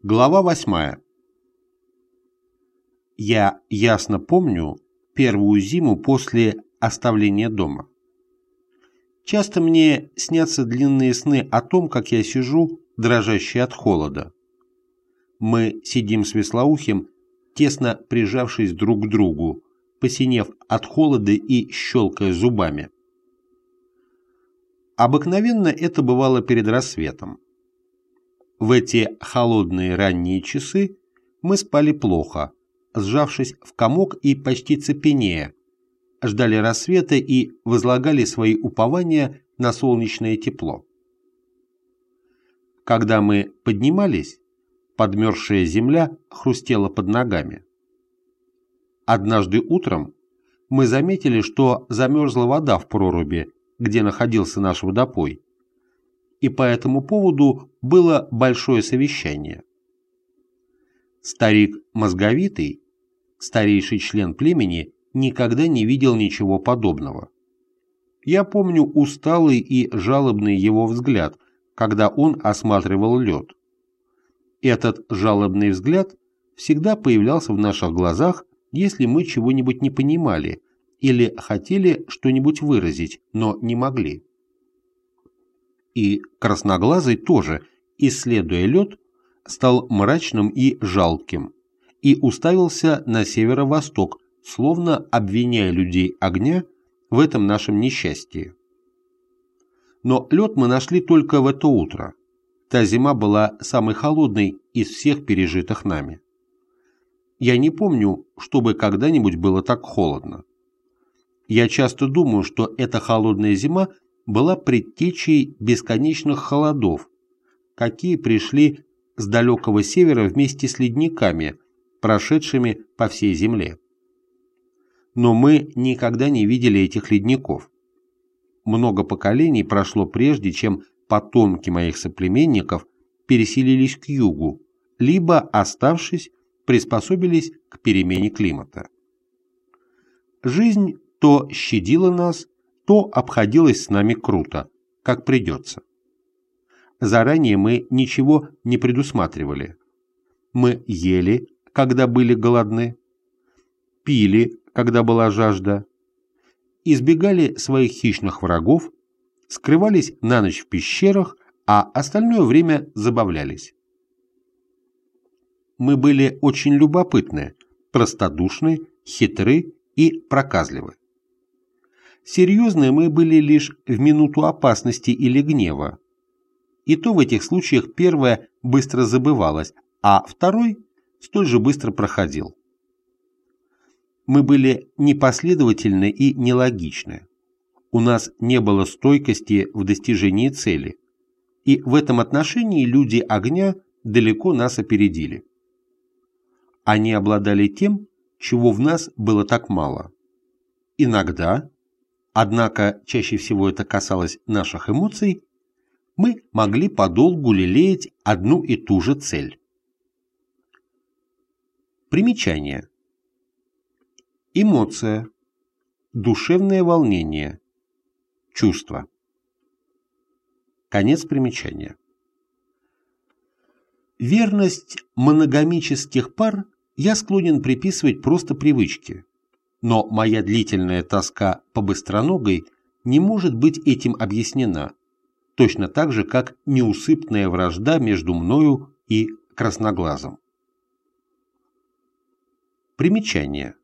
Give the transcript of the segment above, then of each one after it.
Глава 8. Я ясно помню первую зиму после оставления дома. Часто мне снятся длинные сны о том, как я сижу, дрожащий от холода. Мы сидим с Веслоухим, тесно прижавшись друг к другу, посинев от холода и щелкая зубами. Обыкновенно это бывало перед рассветом. В эти холодные ранние часы мы спали плохо, сжавшись в комок и почти цепенея, ждали рассвета и возлагали свои упования на солнечное тепло. Когда мы поднимались, подмерзшая земля хрустела под ногами. Однажды утром мы заметили, что замерзла вода в проруби, где находился наш водопой, и по этому поводу было большое совещание. Старик Мозговитый, старейший член племени, никогда не видел ничего подобного. Я помню усталый и жалобный его взгляд, когда он осматривал лед. Этот жалобный взгляд всегда появлялся в наших глазах, если мы чего-нибудь не понимали или хотели что-нибудь выразить, но не могли. И Красноглазый тоже, исследуя лед, стал мрачным и жалким и уставился на северо-восток, словно обвиняя людей огня в этом нашем несчастье. Но лед мы нашли только в это утро. Та зима была самой холодной из всех пережитых нами. Я не помню, чтобы когда-нибудь было так холодно. Я часто думаю, что эта холодная зима была предтечей бесконечных холодов, какие пришли с далекого севера вместе с ледниками, прошедшими по всей земле. Но мы никогда не видели этих ледников. Много поколений прошло прежде, чем потомки моих соплеменников переселились к югу, либо, оставшись, приспособились к перемене климата. Жизнь то щадила нас, то обходилась с нами круто, как придется. Заранее мы ничего не предусматривали. Мы ели, когда были голодны, пили, когда была жажда, избегали своих хищных врагов, скрывались на ночь в пещерах, а остальное время забавлялись. Мы были очень любопытны, простодушны, хитры и проказливы. Серьезны мы были лишь в минуту опасности или гнева, и то в этих случаях первое быстро забывалось, а второй столь же быстро проходил. Мы были непоследовательны и нелогичны. У нас не было стойкости в достижении цели, и в этом отношении люди огня далеко нас опередили. Они обладали тем, чего в нас было так мало. Иногда, однако чаще всего это касалось наших эмоций, мы могли подолгу лелеять одну и ту же цель. Примечание. Эмоция, душевное волнение, чувство. Конец примечания. Верность моногамических пар я склонен приписывать просто привычке, но моя длительная тоска по быстроногой не может быть этим объяснена, точно так же, как неусыпная вражда между мною и Красноглазым. Примечание.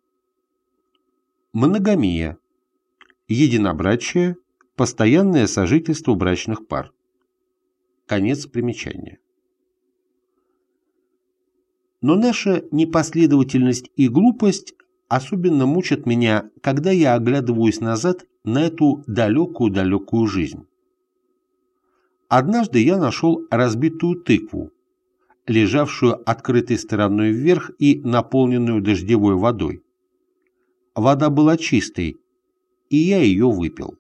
Моногамия. Единобрачие, постоянное сожительство брачных пар. Конец примечания. Но наша непоследовательность и глупость особенно мучат меня, когда я оглядываюсь назад на эту далекую-далекую жизнь. Однажды я нашел разбитую тыкву, лежавшую открытой стороной вверх и наполненную дождевой водой. Вода была чистой, и я ее выпил.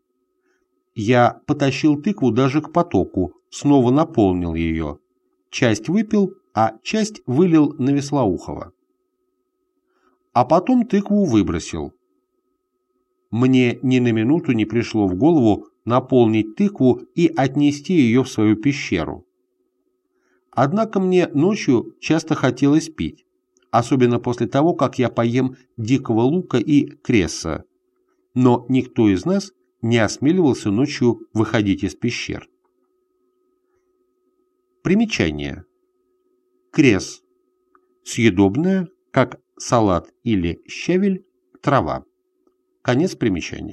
Я потащил тыкву даже к потоку, снова наполнил ее. Часть выпил, а часть вылил на Веслоухова. А потом тыкву выбросил. Мне ни на минуту не пришло в голову наполнить тыкву и отнести ее в свою пещеру. Однако мне ночью часто хотелось пить, особенно после того, как я поем дикого лука и кресса, но никто из нас не осмеливался ночью выходить из пещер. Примечание. Кресс. Съедобная, как салат или щавель, трава. Конец примечания.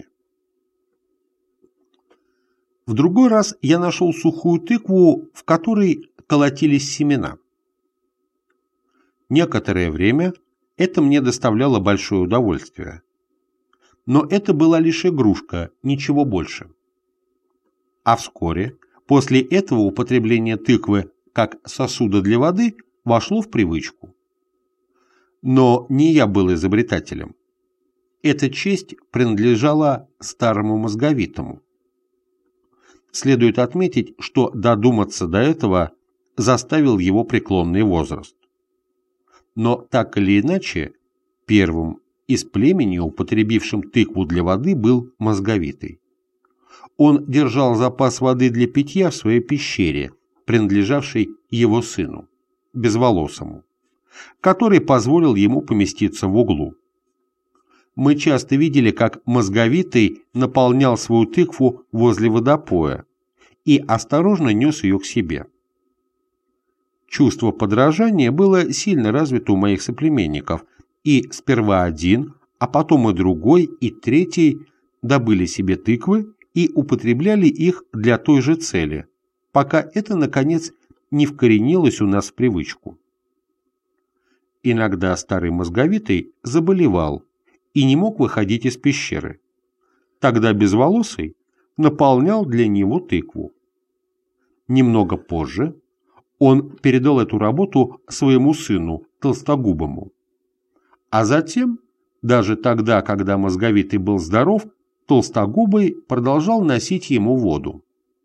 В другой раз я нашел сухую тыкву, в которой колотились семена. Некоторое время это мне доставляло большое удовольствие. Но это была лишь игрушка, ничего больше. А вскоре, после этого употребление тыквы как сосуда для воды вошло в привычку. Но не я был изобретателем. Эта честь принадлежала старому мозговитому. Следует отметить, что додуматься до этого заставил его преклонный возраст. Но так или иначе, первым из племени, употребившим тыкву для воды, был мозговитый. Он держал запас воды для питья в своей пещере, принадлежавшей его сыну, безволосому, который позволил ему поместиться в углу. Мы часто видели, как мозговитый наполнял свою тыкву возле водопоя и осторожно нес ее к себе. Чувство подражания было сильно развито у моих соплеменников, и сперва один, а потом и другой, и третий добыли себе тыквы и употребляли их для той же цели, пока это, наконец, не вкоренилось у нас в привычку. Иногда старый мозговитый заболевал и не мог выходить из пещеры. Тогда безволосый наполнял для него тыкву. Немного позже он передал эту работу своему сыну, толстогубому. А затем, даже тогда, когда мозговитый был здоров, толстогубый продолжал носить ему воду.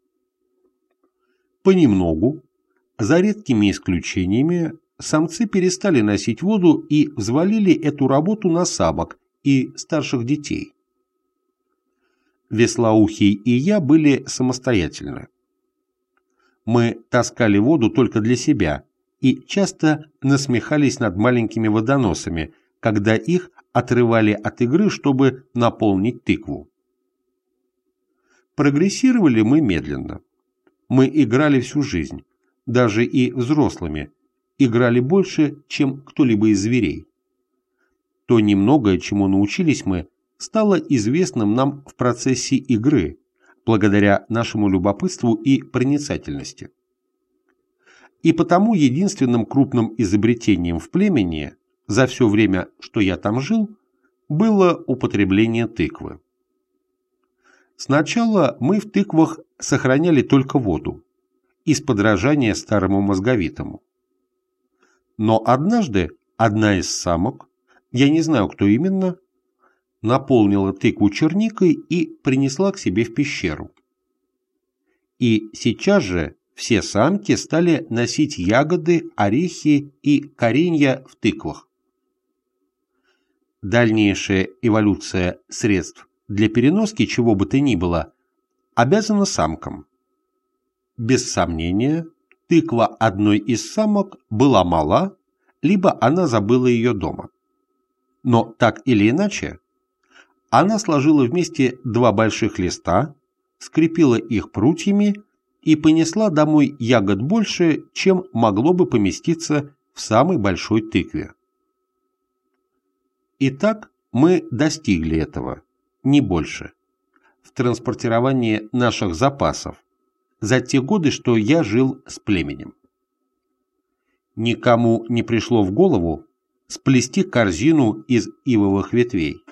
Понемногу, за редкими исключениями, самцы перестали носить воду и взвалили эту работу на самок и старших детей. Веслоухий и я были самостоятельны. Мы таскали воду только для себя и часто насмехались над маленькими водоносами, когда их отрывали от игры, чтобы наполнить тыкву. Прогрессировали мы медленно. Мы играли всю жизнь, даже и взрослыми, играли больше, чем кто-либо из зверей. То немногое, чему научились мы, стало известным нам в процессе игры, благодаря нашему любопытству и проницательности. И потому единственным крупным изобретением в племени за все время, что я там жил, было употребление тыквы. Сначала мы в тыквах сохраняли только воду, из подражания старому мозговитому. Но однажды одна из самок, я не знаю, кто именно, наполнила тыкву черникой и принесла к себе в пещеру. И сейчас же все самки стали носить ягоды, орехи и коренья в тыквах. Дальнейшая эволюция средств для переноски чего бы то ни было обязана самкам. Без сомнения, тыква одной из самок была мала, либо она забыла ее дома. Но так или иначе, она сложила вместе два больших листа, скрепила их прутьями и понесла домой ягод больше, чем могло бы поместиться в самой большой тыкве. Итак, мы достигли этого, не больше, в транспортировании наших запасов за те годы, что я жил с племенем. Никому не пришло в голову сплести корзину из ивовых ветвей.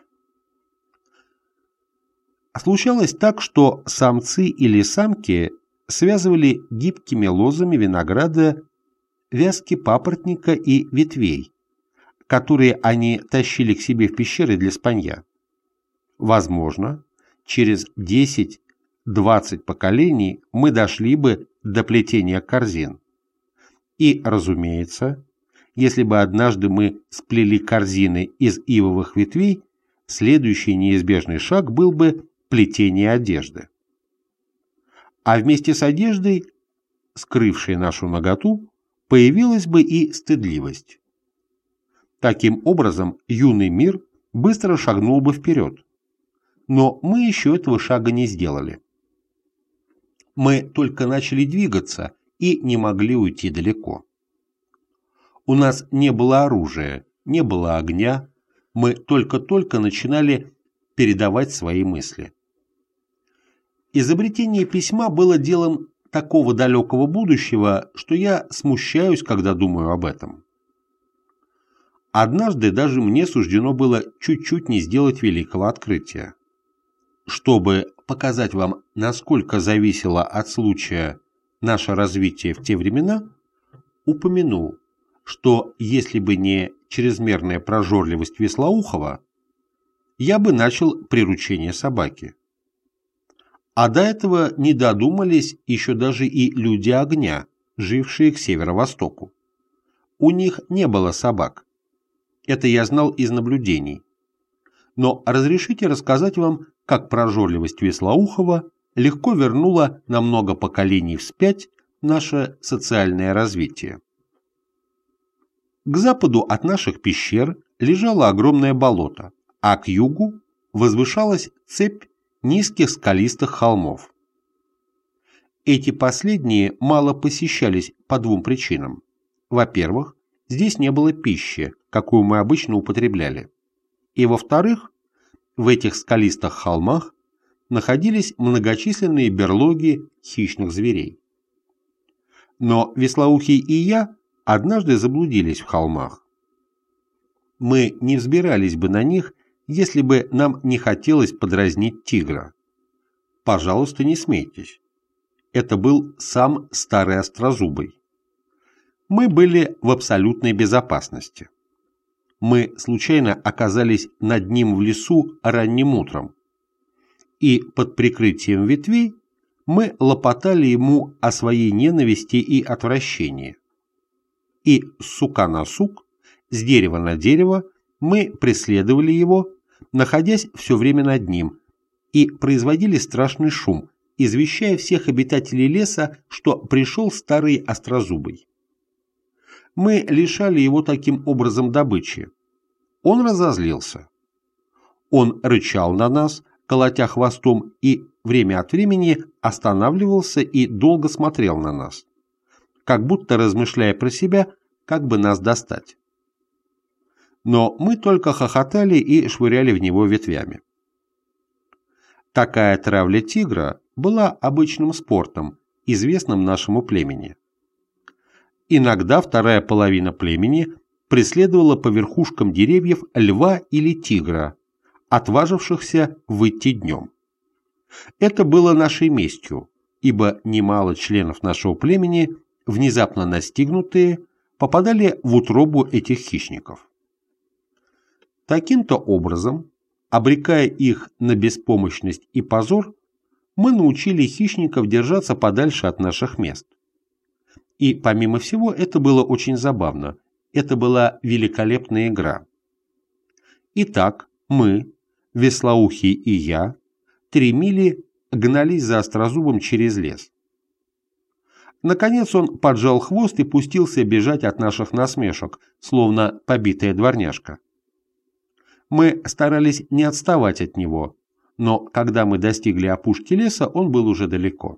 Случалось так, что самцы или самки связывали гибкими лозами винограда вязки папоротника и ветвей, которые они тащили к себе в пещеры для спанья. Возможно, через 10-20 поколений мы дошли бы до плетения корзин. И, разумеется, если бы однажды мы сплели корзины из ивовых ветвей, следующий неизбежный шаг был бы плетение одежды. А вместе с одеждой, скрывшей нашу наготу, появилась бы и стыдливость. Таким образом, юный мир быстро шагнул бы вперед. Но мы еще этого шага не сделали. Мы только начали двигаться и не могли уйти далеко. У нас не было оружия, не было огня, мы только-только начинали передавать свои мысли. Изобретение письма было делом такого далекого будущего, что я смущаюсь, когда думаю об этом. Однажды даже мне суждено было чуть-чуть не сделать великого открытия. Чтобы показать вам, насколько зависело от случая наше развитие в те времена, упомяну, что если бы не чрезмерная прожорливость Вислоухова, я бы начал приручение собаки. А до этого не додумались еще даже и люди огня, жившие к северо-востоку. У них не было собак. Это я знал из наблюдений. Но разрешите рассказать вам, как прожорливость Вислоухова легко вернула на много поколений вспять наше социальное развитие. К западу от наших пещер лежало огромное болото, а к югу возвышалась цепь низких скалистых холмов. Эти последние мало посещались по двум причинам. Во-первых, здесь не было пищи, какую мы обычно употребляли. И во-вторых, в этих скалистых холмах находились многочисленные берлоги хищных зверей. Но Вислоухий и я однажды заблудились в холмах. Мы не взбирались бы на них, если бы нам не хотелось подразнить тигра. Пожалуйста, не смейтесь. Это был сам старый Острозубый. Мы были в абсолютной безопасности. Мы случайно оказались над ним в лесу ранним утром, и под прикрытием ветвей мы лопотали ему о своей ненависти и отвращении. И с сука на сук, с дерева на дерево мы преследовали его, находясь все время над ним, и производили страшный шум, извещая всех обитателей леса, что пришел старый Острозубый. Мы лишали его таким образом добычи. Он разозлился. Он рычал на нас, колотя хвостом, и время от времени останавливался и долго смотрел на нас, как будто размышляя про себя, как бы нас достать. Но мы только хохотали и швыряли в него ветвями. Такая травля тигра была обычным спортом, известным нашему племени. Иногда вторая половина племени преследовала по верхушкам деревьев льва или тигра, отважившихся выйти днем. Это было нашей местью, ибо немало членов нашего племени, внезапно настигнутые, попадали в утробу этих хищников. Таким-то образом, обрекая их на беспомощность и позор, мы научили хищников держаться подальше от наших мест. И, помимо всего, это было очень забавно. Это была великолепная игра. Итак, мы, Вислоухий и я, 3 мили гнались за Острозубом через лес. Наконец он поджал хвост и пустился бежать от наших насмешек, словно побитая дворняжка. Мы старались не отставать от него, но когда мы достигли опушки леса, он был уже далеко.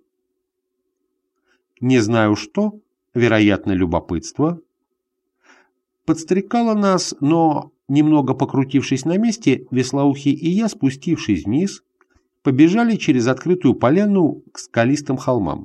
Не знаю что, вероятно, любопытство, подстрекало нас, но, немного покрутившись на месте, Вислоухий и я, спустившись вниз, побежали через открытую поляну к скалистым холмам.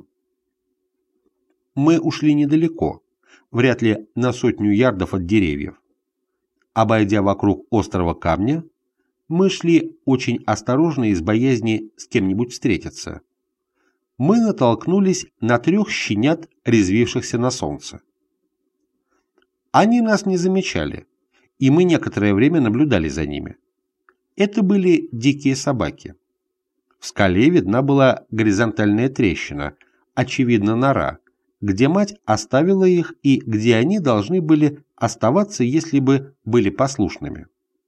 Мы ушли недалеко, вряд ли на 100 ярдов от деревьев. Обойдя вокруг острого камня, мы шли очень осторожно из боязни с кем-нибудь встретиться. Мы натолкнулись на 3 щенят, резвившихся на солнце. Они нас не замечали, и мы некоторое время наблюдали за ними. Это были дикие собаки. В скале видна была горизонтальная трещина, очевидно, нора, где мать оставила их и где они должны были оставаться, если бы были послушными.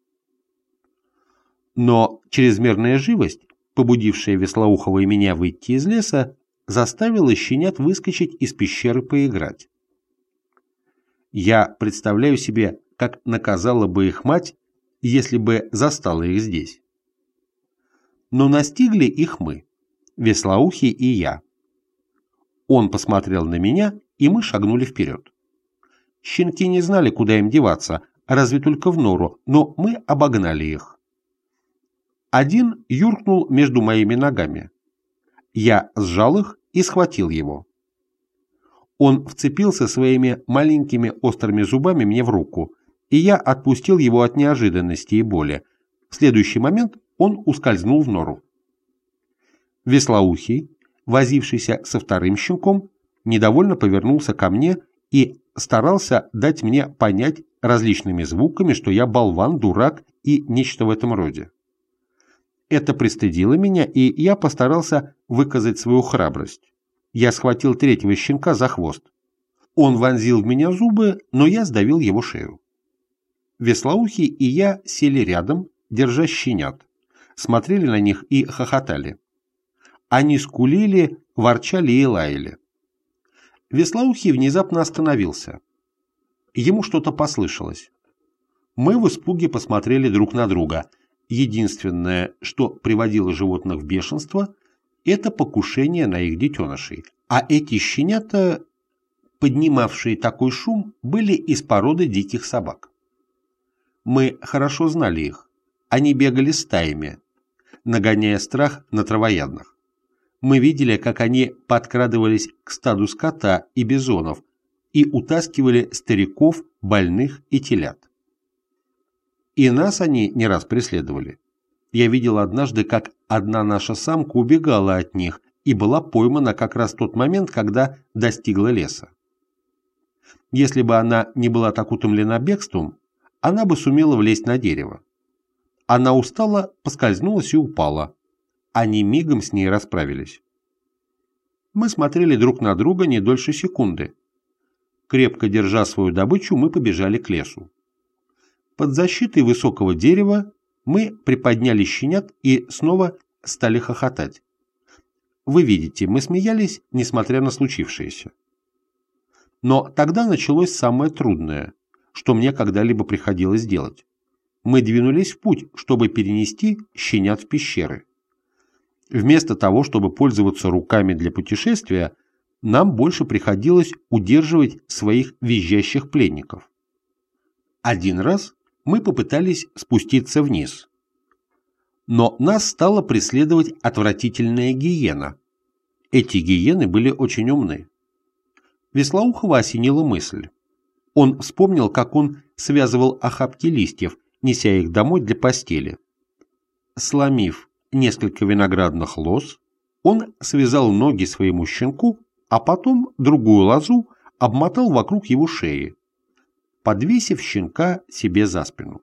Но чрезмерная живость, побудившая Вислоухова и меня выйти из леса, заставила щенят выскочить из пещеры поиграть. Я представляю себе, как наказала бы их мать, если бы застала их здесь. Но настигли их мы, Веслоухий и я. Он посмотрел на меня, и мы шагнули вперед. Щенки не знали, куда им деваться, разве только в нору, но мы обогнали их. Один юркнул между моими ногами. Я сжал их и схватил его. Он вцепился своими маленькими острыми зубами мне в руку, и я отпустил его от неожиданности и боли. В следующий момент он ускользнул в нору. Веслоухий, возившийся со вторым щенком, недовольно повернулся ко мне и старался дать мне понять различными звуками, что я болван, дурак и нечто в этом роде. Это пристыдило меня, и я постарался выказать свою храбрость. Я схватил третьего щенка за хвост. Он вонзил в меня зубы, но я сдавил его шею. Веслоухий и я сели рядом, держа щенят, смотрели на них и хохотали. Они скулили, ворчали и лаяли. Веслоухий внезапно остановился. Ему что-то послышалось. Мы в испуге посмотрели друг на друга. Единственное, что приводило животных в бешенство, это покушение на их детенышей. А эти щенята, поднимавшие такой шум, были из породы диких собак. Мы хорошо знали их. Они бегали стаями, нагоняя страх на травоядных. Мы видели, как они подкрадывались к стаду скота и бизонов и утаскивали стариков, больных и телят. И нас они не раз преследовали. Я видел однажды, как одна наша самка убегала от них и была поймана как раз в тот момент, когда достигла леса. Если бы она не была так утомлена бегством, она бы сумела влезть на дерево. Она устала, поскользнулась и упала. Они мигом с ней расправились. Мы смотрели друг на друга не дольше секунды. Крепко держа свою добычу, мы побежали к лесу. Под защитой высокого дерева мы приподняли щенят и снова стали хохотать. Вы видите, мы смеялись, несмотря на случившееся. Но тогда началось самое трудное, что мне когда-либо приходилось делать. Мы двинулись в путь, чтобы перенести щенят в пещеры. Вместо того, чтобы пользоваться руками для путешествия, нам больше приходилось удерживать своих визжащих пленников. Один раз мы попытались спуститься вниз. Но нас стала преследовать отвратительная гиена. Эти гиены были очень умны. Веслоухова осенила мысль. Он вспомнил, как он связывал охапки листьев, неся их домой для постели. Сломив несколько виноградных лоз, он связал ноги своему щенку, а потом другую лозу обмотал вокруг его шеи, подвесив щенка себе за спину.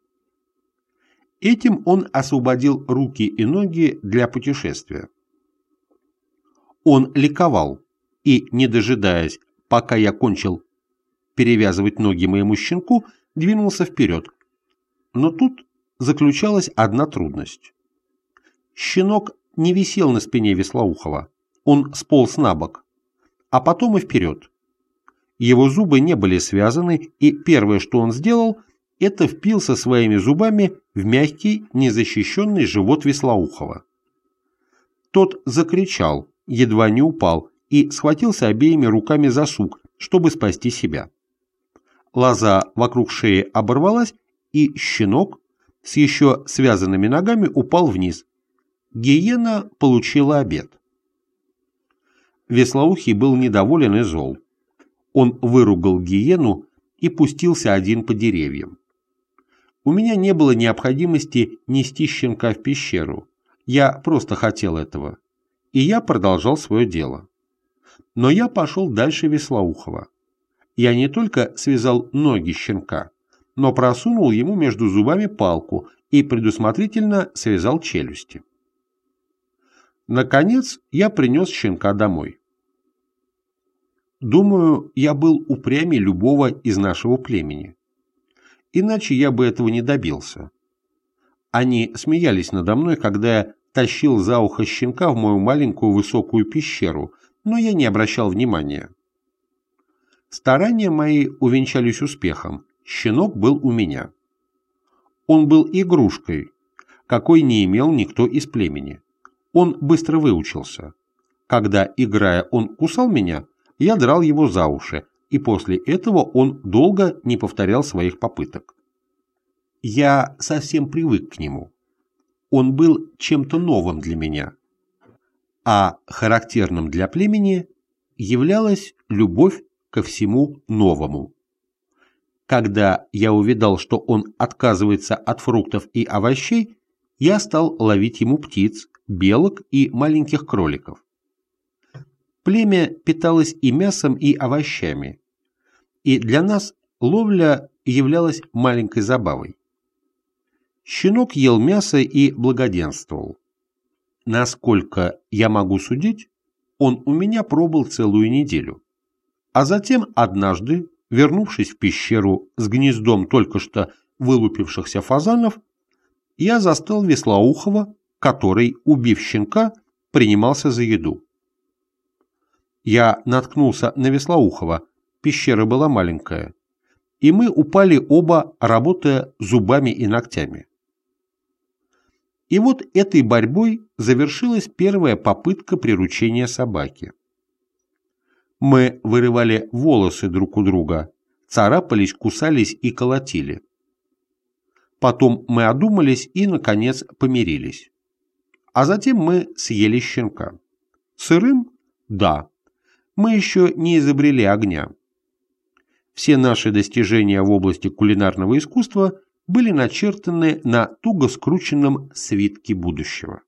Этим он освободил руки и ноги для путешествия. Он ликовал и, не дожидаясь, пока я кончил перевязывать ноги моему щенку, двинулся вперед. Но тут заключалась одна трудность. Щенок не висел на спине Веслоухова, он сполз на бок, а потом и вперед. Его зубы не были связаны, и первое, что он сделал, это впился своими зубами в мягкий, незащищенный живот Веслоухова. Тот закричал, едва не упал, и схватился обеими руками за сук, чтобы спасти себя. Лоза вокруг шеи оборвалась, и щенок с еще связанными ногами упал вниз. Гиена получила обед. Веслоухий был недоволен и зол. Он выругал гиену и пустился один по деревьям. У меня не было необходимости нести щенка в пещеру. Я просто хотел этого. И я продолжал свое дело. Но я пошел дальше Веслоухова. Я не только связал ноги щенка, но просунул ему между зубами палку и предусмотрительно связал челюсти. Наконец, я принес щенка домой. Думаю, я был упрямее любого из нашего племени. Иначе я бы этого не добился. Они смеялись надо мной, когда я тащил за ухо щенка в мою маленькую высокую пещеру, но я не обращал внимания. Старания мои увенчались успехом. Щенок был у меня. Он был игрушкой, какой не имел никто из племени. Он быстро выучился. Когда, играя, он кусал меня, я драл его за уши, и после этого он долго не повторял своих попыток. Я совсем привык к нему. Он был чем-то новым для меня. А характерным для племени являлась любовь ко всему новому. Когда я увидал, что он отказывается от фруктов и овощей, я стал ловить ему птиц, белок и маленьких кроликов. Племя питалось и мясом, и овощами, и для нас ловля являлась маленькой забавой. Щенок ел мясо и благоденствовал. Насколько я могу судить, он у меня пробыл целую неделю. А затем однажды, вернувшись в пещеру с гнездом только что вылупившихся фазанов, я застал Веслоухова, который, убив щенка, принимался за еду. Я наткнулся на Веслоухова, пещера была маленькая, и мы упали оба, работая зубами и ногтями. И вот этой борьбой завершилась первая попытка приручения собаки. Мы вырывали волосы друг у друга, царапались, кусались и колотили. Потом мы одумались и, наконец, помирились. А затем мы съели щенка. Сырым? Да. Мы еще не изобрели огня. Все наши достижения в области кулинарного искусства были начертаны на туго скрученном свитке будущего.